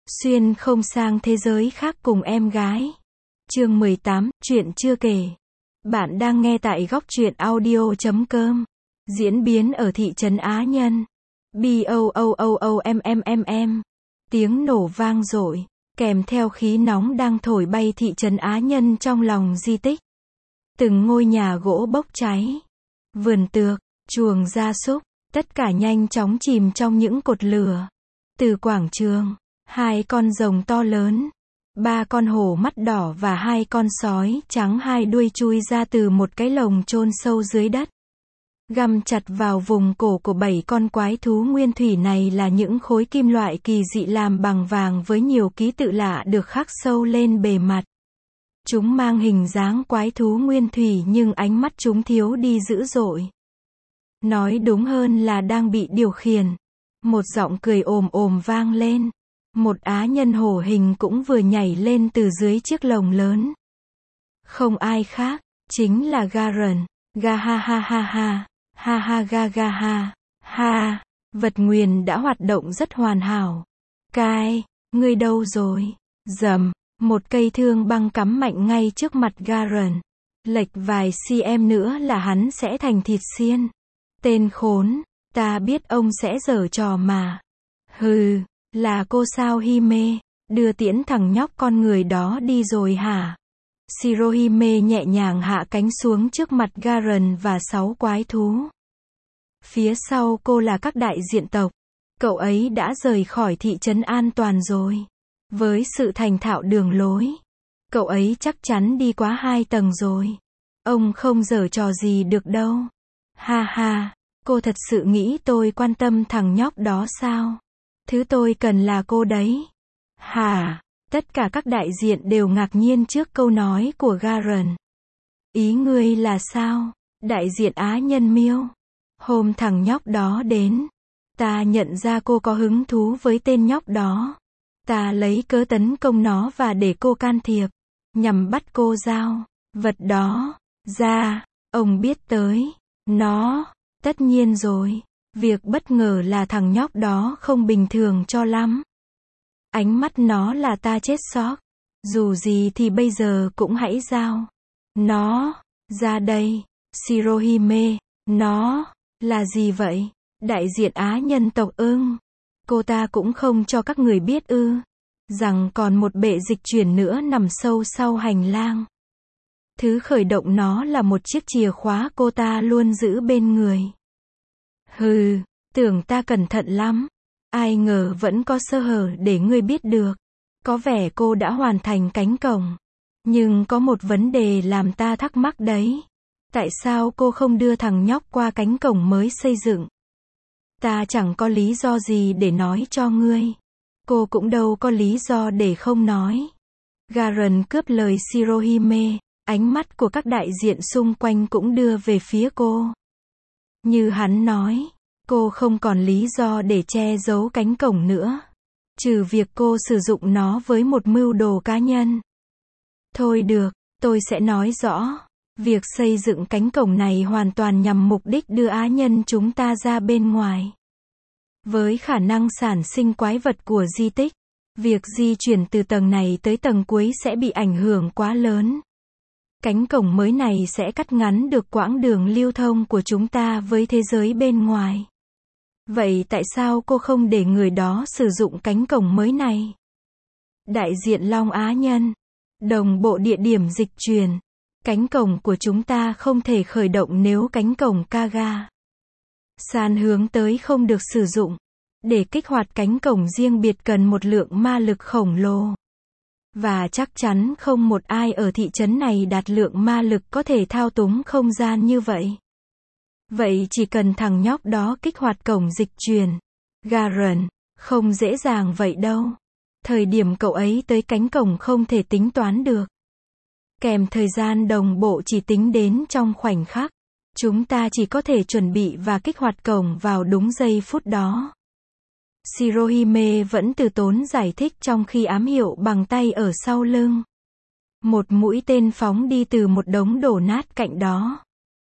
Xuyên không sang thế giới khác cùng em gái. Chương 18, chuyện chưa kể. Bạn đang nghe tại góc truyện audio.com. Diễn biến ở thị trấn Á Nhân. BOOOOMMMM. Tiếng nổ vang dội, kèm theo khí nóng đang thổi bay thị trấn Á Nhân trong lòng di tích. Từng ngôi nhà gỗ bốc cháy. Vườn tược, chuồng gia súc, tất cả nhanh chóng chìm trong những cột lửa. Từ quảng trường, 2 con rồng to lớn, 3 con hổ mắt đỏ và 2 con sói trắng hai đuôi chui ra từ một cái lồng chôn sâu dưới đất. Găm chặt vào vùng cổ của 7 con quái thú nguyên thủy này là những khối kim loại kỳ dị làm bằng vàng với nhiều ký tự lạ được khắc sâu lên bề mặt. Chúng mang hình dáng quái thú nguyên thủy nhưng ánh mắt chúng thiếu đi dữ dội. Nói đúng hơn là đang bị điều khiển. Một giọng cười ồm ồm vang lên. Một á nhân hổ hình cũng vừa nhảy lên từ dưới chiếc lồng lớn. Không ai khác, chính là Garen. Ga ha ha ha ha, ha ha ga ga ha, ha, vật nguyền đã hoạt động rất hoàn hảo. Cai, ngươi đâu rồi? Rầm, một cây thương băng cắm mạnh ngay trước mặt Garen. Lệch vài cm nữa là hắn sẽ thành thịt xiên. Tên khốn, ta biết ông sẽ giở trò mà. Hừ, là cô sao Hime, đưa tiễn thằng nhóc con người đó đi rồi hả? Shirohime nhẹ nhàng hạ cánh xuống trước mặt Garen và 6 quái thú. Phía sau cô là các đại diện tộc. Cậu ấy đã rời khỏi thị trấn an toàn rồi. Với sự thành thạo đường lối, cậu ấy chắc chắn đi quá 2 tầng rồi. Ông không giở trò gì được đâu. Ha ha, cô thật sự nghĩ tôi quan tâm thằng nhóc đó sao? Thứ tôi cần là cô đấy. Hả? Tất cả các đại diện đều ngạc nhiên trước câu nói của Garen. Ý ngươi là sao? Đại diện Á Nhân miêu. Hôm thằng nhóc đó đến, ta nhận ra cô có hứng thú với tên nhóc đó. Ta lấy cớ tấn công nó và để cô can thiệp, nhằm bắt cô giao vật đó ra. Ông biết tới nó. Tất nhiên rồi. Việc bất ngờ là thằng nhóc đó không bình thường cho lắm. Ánh mắt nó là ta chết sót. Dù gì thì bây giờ cũng hãy giao nó ra đây. Shirohime, nó là gì vậy? Đại diện Á nhân tộc ưng. Cô ta cũng không cho các người biết ư? Rằng còn một bệ dịch chuyển nữa nằm sâu sau hành lang. Thứ khởi động nó là một chiếc chìa khóa cô ta luôn giữ bên người. Hừ, tưởng ta cẩn thận lắm. Ai ngờ vẫn có sơ hở để ngươi biết được. Có vẻ cô đã hoàn thành cánh cổng. Nhưng có một vấn đề làm ta thắc mắc đấy. Tại sao cô không đưa thằng nhóc qua cánh cổng mới xây dựng? Ta chẳng có lý do gì để nói cho ngươi. Cô cũng đâu có lý do để không nói. Garen cướp lời Shirohime. Ánh mắt của các đại diện xung quanh cũng đưa về phía cô. Như hắn nói, cô không còn lý do để che giấu cánh cổng nữa. Trừ việc cô sử dụng nó với một mưu đồ cá nhân. Thôi được, tôi sẽ nói rõ. Việc xây dựng cánh cổng này hoàn toàn nhằm mục đích đưa Á Nhân chúng ta ra bên ngoài. Với khả năng sản sinh quái vật của di tích, việc di chuyển từ tầng này tới tầng cuối sẽ bị ảnh hưởng quá lớn. Cánh cổng mới này sẽ cắt ngắn được quãng đường lưu thông của chúng ta với thế giới bên ngoài. Vậy tại sao cô không để người đó sử dụng cánh cổng mới này? Đại diện Long Á Nhân. Đồng bộ địa điểm dịch chuyển. Cánh cổng của chúng ta không thể khởi động nếu cánh cổng Kaga San hướng tới không được sử dụng. Để kích hoạt cánh cổng riêng biệt cần một lượng ma lực khổng lồ. Và chắc chắn không một ai ở thị trấn này đạt lượng ma lực có thể thao túng không gian như vậy. Vậy chỉ cần thằng nhóc đó kích hoạt cổng dịch chuyển. Garen, không dễ dàng vậy đâu. Thời điểm cậu ấy tới cánh cổng không thể tính toán được. Kèm thời gian đồng bộ chỉ tính đến trong khoảnh khắc. Chúng ta chỉ có thể chuẩn bị và kích hoạt cổng vào đúng giây phút đó. Shirohime vẫn từ tốn giải thích trong khi ám hiệu bằng tay ở sau lưng. Một mũi tên phóng đi từ một đống đổ nát cạnh đó.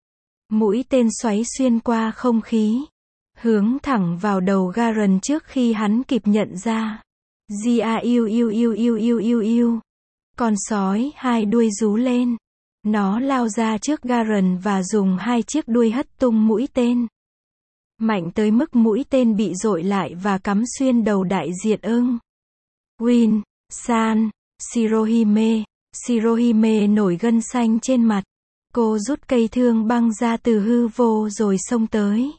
Mũi tên xoáy xuyên qua không khí, hướng thẳng vào đầu Garen trước khi hắn kịp nhận ra. Gia yêu yêu yêu yêu yêu yêu yêu. Con sói hai đuôi rú lên. Nó lao ra trước Garen và dùng hai chiếc đuôi hất tung mũi tên. Mạnh tới mức mũi tên bị dội lại và cắm xuyên đầu đại diện ưng. Win, San, Shirohime. Shirohime nổi gân xanh trên mặt. Cô rút cây thương băng ra từ hư vô rồi xông tới.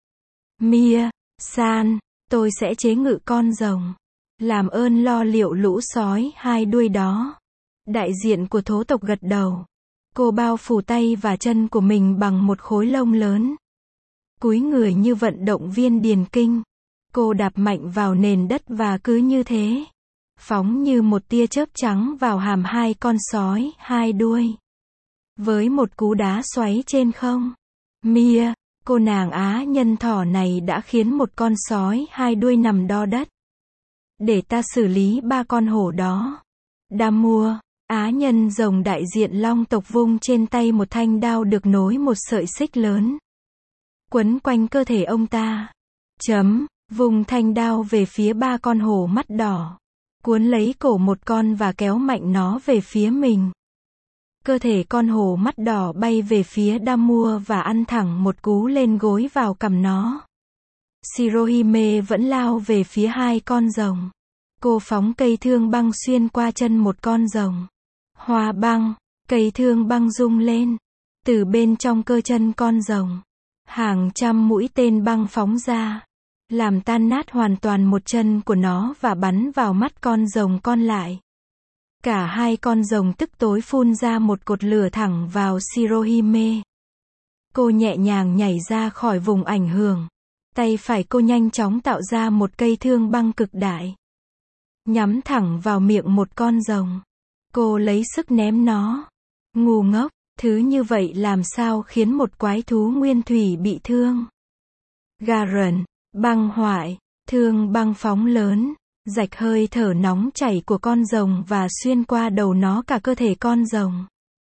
Mia, San, tôi sẽ chế ngự con rồng. Làm ơn lo liệu lũ sói hai đuôi đó. Đại diện của thố tộc gật đầu. Cô bao phủ tay và chân của mình bằng một khối lông lớn. Cúi người như vận động viên điền kinh. Cô đạp mạnh vào nền đất và cứ như thế. Phóng như một tia chớp trắng vào hàm hai con sói hai đuôi. Với một cú đá xoáy trên không. Mia, cô nàng á nhân thỏ này đã khiến một con sói hai đuôi nằm đo đất. Để ta xử lý ba con hổ đó. Damua, á nhân rồng đại diện long tộc vung trên tay một thanh đao được nối một sợi xích lớn. Quấn quanh cơ thể ông ta. Vùng thanh đao về phía ba con hổ mắt đỏ. Cuốn lấy cổ một con và kéo mạnh nó về phía mình. Cơ thể con hổ mắt đỏ bay về phía Damua và ăn thẳng một cú lên gối vào cằm nó. Shirohime vẫn lao về phía hai con rồng. Cô phóng cây thương băng xuyên qua chân một con rồng. Hoa băng, cây thương băng rung lên. Từ bên trong cơ chân con rồng, hàng trăm mũi tên băng phóng ra, làm tan nát hoàn toàn một chân của nó và bắn vào mắt con rồng còn lại. Cả hai con rồng tức tối phun ra một cột lửa thẳng vào Shirohime. Cô nhẹ nhàng nhảy ra khỏi vùng ảnh hưởng. Tay phải cô nhanh chóng tạo ra một cây thương băng cực đại. Nhắm thẳng vào miệng một con rồng. Cô lấy sức ném nó. Ngu ngốc, thứ như vậy làm sao khiến một quái thú nguyên thủy bị thương. Garen, băng hoại, thương băng phóng lớn, rạch hơi thở nóng chảy của con rồng và xuyên qua đầu nó cả cơ thể con rồng.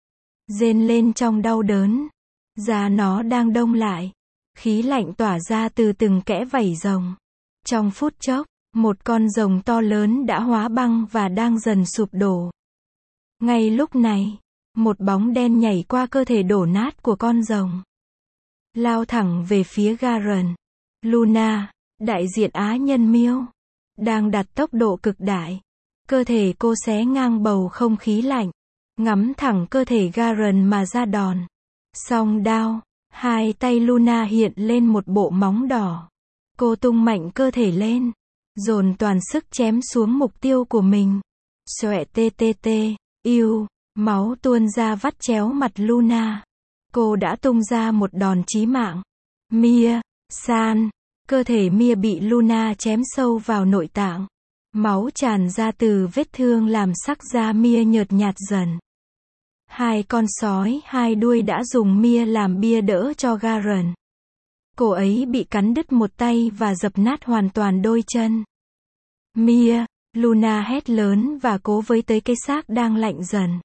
Rên lên trong đau đớn. Da nó đang đông lại. Khí lạnh tỏa ra từ từng kẽ vảy rồng. Trong phút chốc, một con rồng to lớn đã hóa băng và đang dần sụp đổ. Ngay lúc này, một bóng đen nhảy qua cơ thể đổ nát của con rồng. Lao thẳng về phía Garen. Luna, đại diện á nhân miêu, đang đạt tốc độ cực đại. Cơ thể cô xé ngang bầu không khí lạnh, ngắm thẳng cơ thể Garen mà ra đòn. Song đao, hai tay Luna hiện lên một bộ móng đỏ. Cô tung mạnh cơ thể lên, dồn toàn sức chém xuống mục tiêu của mình. Xoẹ tê tê tê, yêu, máu tuôn ra vắt chéo mặt Luna. Cô đã tung ra một đòn chí mạng. Mia, San, cơ thể Mia bị Luna chém sâu vào nội tạng. Máu tràn ra từ vết thương làm sắc da Mia nhợt nhạt dần. Hai con sói hai đuôi đã dùng Mia làm bia đỡ cho Garen. Cô ấy bị cắn đứt một tay và dập nát hoàn toàn đôi chân. Mia, Luna hét lớn và cố với tới cái xác đang lạnh dần.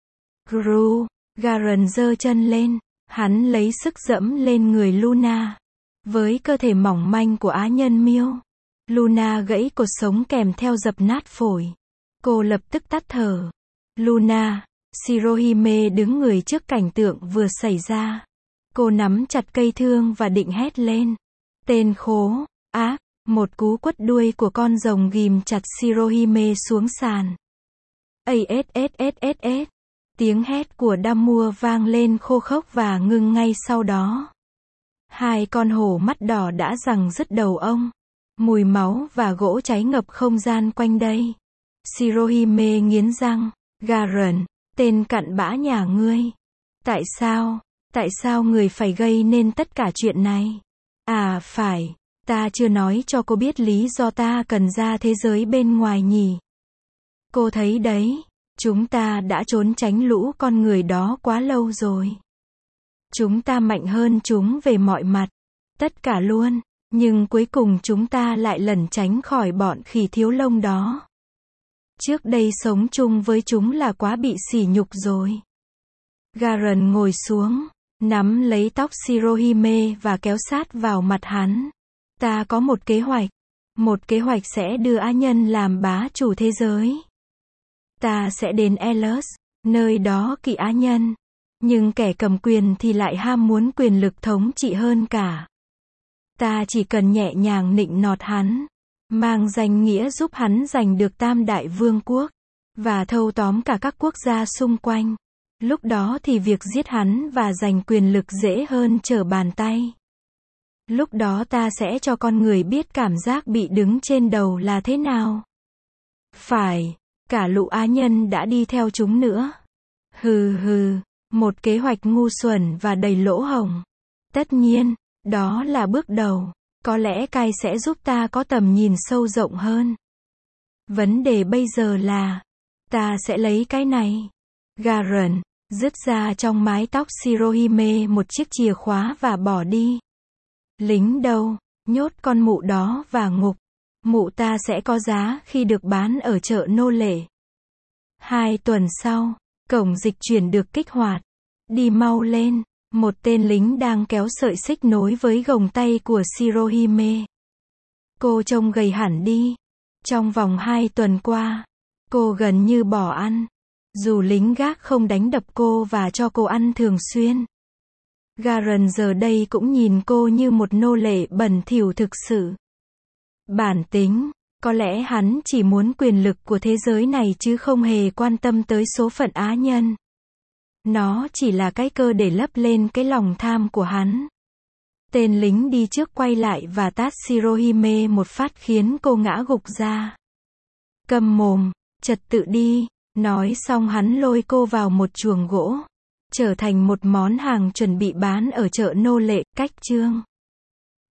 Gru, Garen giơ chân lên, hắn lấy sức dẫm lên người Luna. Với cơ thể mỏng manh của á nhân miêu, Luna gãy cột sống kèm theo dập nát phổi. Cô lập tức tắt thở. Luna, Shirohime đứng người trước cảnh tượng vừa xảy ra. Cô nắm chặt cây thương và định hét lên. Tên khố, ác, một cú quất đuôi của con rồng ghim chặt Shirohime xuống sàn. ASSSSS. Tiếng hét của Damua vang lên khô khốc và ngưng ngay sau đó. Hai con hổ mắt đỏ đã giằng rứt đầu ông. Mùi máu và gỗ cháy ngập không gian quanh đây. Shirohime nghiến răng. Garen, tên cặn bã nhà ngươi. Tại sao người phải gây nên tất cả chuyện này? À phải, ta chưa nói cho cô biết lý do ta cần ra thế giới bên ngoài nhỉ. Cô thấy đấy, chúng ta đã trốn tránh lũ con người đó quá lâu rồi. Chúng ta mạnh hơn chúng về mọi mặt. Tất cả luôn. Nhưng cuối cùng chúng ta lại lẩn tránh khỏi bọn khỉ thiếu lông đó. Trước đây sống chung với chúng là quá bị sỉ nhục rồi. Garen ngồi xuống, nắm lấy tóc Shirohime và kéo sát vào mặt hắn. Ta có một kế hoạch. Một kế hoạch sẽ đưa á nhân làm bá chủ thế giới. Ta sẽ đến Elos, nơi đó kỵ á nhân. Nhưng kẻ cầm quyền thì lại ham muốn quyền lực thống trị hơn cả. Ta chỉ cần nhẹ nhàng nịnh nọt hắn, mang danh nghĩa giúp hắn giành được Tam Đại Vương quốc, và thâu tóm cả các quốc gia xung quanh. Lúc đó thì việc giết hắn và giành quyền lực dễ hơn trở bàn tay. Lúc đó ta sẽ cho con người biết cảm giác bị đứng trên đầu là thế nào. Phải, cả lũ á nhân đã đi theo chúng nữa. Hừ hừ, một kế hoạch ngu xuẩn và đầy lỗ hổng. Tất nhiên, đó là bước đầu. Có lẽ Kai sẽ giúp ta có tầm nhìn sâu rộng hơn. Vấn đề bây giờ là, ta sẽ lấy cái này. Garen rứt ra trong mái tóc Shirohime một chiếc chìa khóa và bỏ đi. Lính đâu, nhốt con mụ đó và ngục. Mụ ta sẽ có giá khi được bán ở chợ nô lệ. 2 tuần sau, cổng dịch chuyển được kích hoạt. Đi mau lên. Một tên lính đang kéo sợi xích nối với gồng tay của Shirohime. Cô trông gầy hẳn đi. Trong vòng 2 tuần qua, cô gần như bỏ ăn. Dù lính gác không đánh đập cô và cho cô ăn thường xuyên. Garen giờ đây cũng nhìn cô như một nô lệ bẩn thỉu thực sự. Bản tính, có lẽ hắn chỉ muốn quyền lực của thế giới này chứ không hề quan tâm tới số phận á nhân. Nó chỉ là cái cơ để lấp lên cái lòng tham của hắn. Tên lính đi trước quay lại và tát Shirohime một phát khiến cô ngã gục ra. Câm mồm, trật tự đi. Nói xong hắn lôi cô vào một chuồng gỗ. Trở thành một món hàng chuẩn bị bán ở chợ nô lệ, cách chương.